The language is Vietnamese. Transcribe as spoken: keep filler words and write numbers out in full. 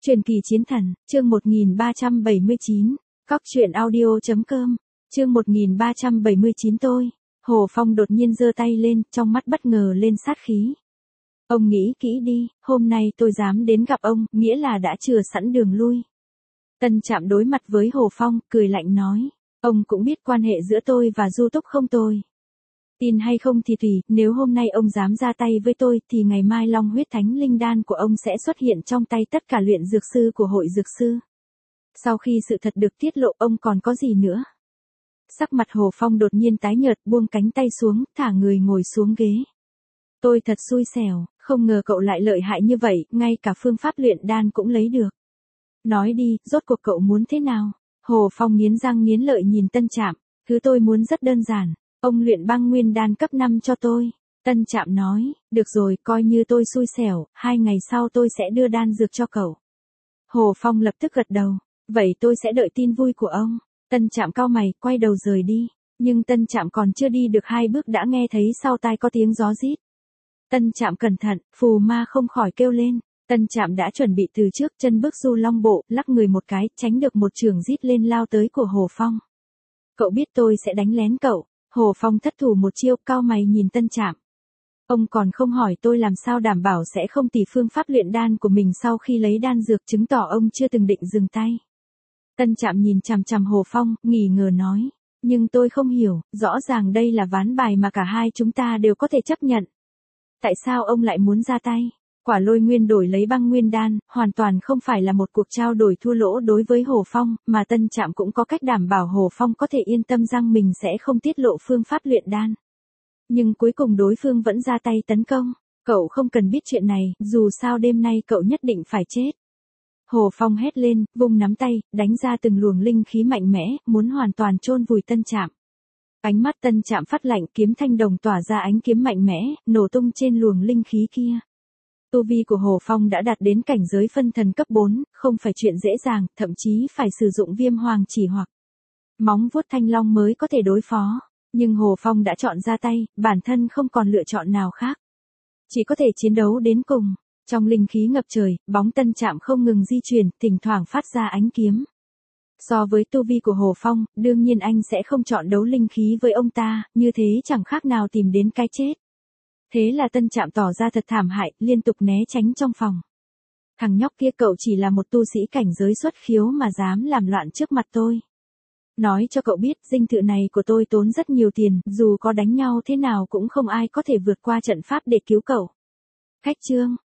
Truyền kỳ chiến thần, chương một nghìn ba trăm bảy mươi chín, cóc truyện audio chấm com, chương một nghìn ba trăm bảy mươi chín tôi. Hồ Phong đột nhiên giơ tay lên, trong mắt bất ngờ lên sát khí. Ông nghĩ kỹ đi, hôm nay tôi dám đến gặp ông, nghĩa là đã chừa sẵn đường lui. Tân Trạm đối mặt với Hồ Phong, cười lạnh nói, ông cũng biết quan hệ giữa tôi và Du Túc không tồi. Tin hay không thì tùy, nếu hôm nay ông dám ra tay với tôi thì ngày mai long huyết thánh linh đan của ông sẽ xuất hiện trong tay tất cả luyện dược sư của hội dược sư. Sau khi sự thật được tiết lộ ông còn có gì nữa? Sắc mặt Hồ Phong đột nhiên tái nhợt, buông cánh tay xuống, thả người ngồi xuống ghế. Tôi thật xui xẻo, không ngờ cậu lại lợi hại như vậy, ngay cả phương pháp luyện đan cũng lấy được. Nói đi, rốt cuộc cậu muốn thế nào? Hồ Phong nghiến răng nghiến lợi nhìn Tân Trạm, thứ tôi muốn rất đơn giản. Ông luyện băng nguyên đan cấp năm cho tôi. Tân Trạm nói, được rồi, coi như tôi xui xẻo, hai ngày sau tôi sẽ đưa đan dược cho cậu. Hồ Phong lập tức gật đầu, vậy tôi sẽ đợi tin vui của ông. Tân Trạm cau mày, quay đầu rời đi, nhưng Tân Trạm còn chưa đi được hai bước đã nghe thấy sau tai có tiếng gió rít. Tân Trạm cẩn thận, phù ma không khỏi kêu lên. Tân Trạm đã chuẩn bị từ trước, chân bước du long bộ, lắc người một cái, tránh được một chưởng rít lên lao tới của Hồ Phong. Cậu biết tôi sẽ đánh lén cậu. Hồ Phong thất thủ một chiêu, cau mày nhìn Tân Trạm. Ông còn không hỏi tôi làm sao đảm bảo sẽ không tỉ phương pháp luyện đan của mình sau khi lấy đan dược, chứng tỏ ông chưa từng định dừng tay. Tân Trạm nhìn chằm chằm Hồ Phong, nghỉ ngờ nói, nhưng tôi không hiểu, rõ ràng đây là ván bài mà cả hai chúng ta đều có thể chấp nhận. Tại sao ông lại muốn ra tay? Quả lôi nguyên đổi lấy băng nguyên đan, hoàn toàn không phải là một cuộc trao đổi thua lỗ đối với Hồ Phong, mà Tân Trạm cũng có cách đảm bảo Hồ Phong có thể yên tâm rằng mình sẽ không tiết lộ phương pháp luyện đan. Nhưng cuối cùng đối phương vẫn ra tay tấn công. Cậu không cần biết chuyện này, dù sao đêm nay cậu nhất định phải chết. Hồ Phong hét lên, vung nắm tay, đánh ra từng luồng linh khí mạnh mẽ, muốn hoàn toàn chôn vùi Tân Trạm. Ánh mắt Tân Trạm phát lạnh, kiếm thanh đồng tỏa ra ánh kiếm mạnh mẽ, nổ tung trên luồng linh khí kia. Tu vi của Hồ Phong đã đạt đến cảnh giới phân thần cấp bốn, không phải chuyện dễ dàng, thậm chí phải sử dụng viêm hoàng chỉ hoặc móng vuốt thanh long mới có thể đối phó. Nhưng Hồ Phong đã chọn ra tay, bản thân không còn lựa chọn nào khác. Chỉ có thể chiến đấu đến cùng. Trong linh khí ngập trời, bóng Tân Trạm không ngừng di chuyển, thỉnh thoảng phát ra ánh kiếm. So với tu vi của Hồ Phong, đương nhiên anh sẽ không chọn đấu linh khí với ông ta, như thế chẳng khác nào tìm đến cái chết. Thế là Tân Trạm tỏ ra thật thảm hại, liên tục né tránh trong phòng. Thằng nhóc kia, cậu chỉ là một tu sĩ cảnh giới xuất khiếu mà dám làm loạn trước mặt tôi. Nói cho cậu biết, dinh thự này của tôi tốn rất nhiều tiền, dù có đánh nhau thế nào cũng không ai có thể vượt qua trận pháp để cứu cậu. Khách trương,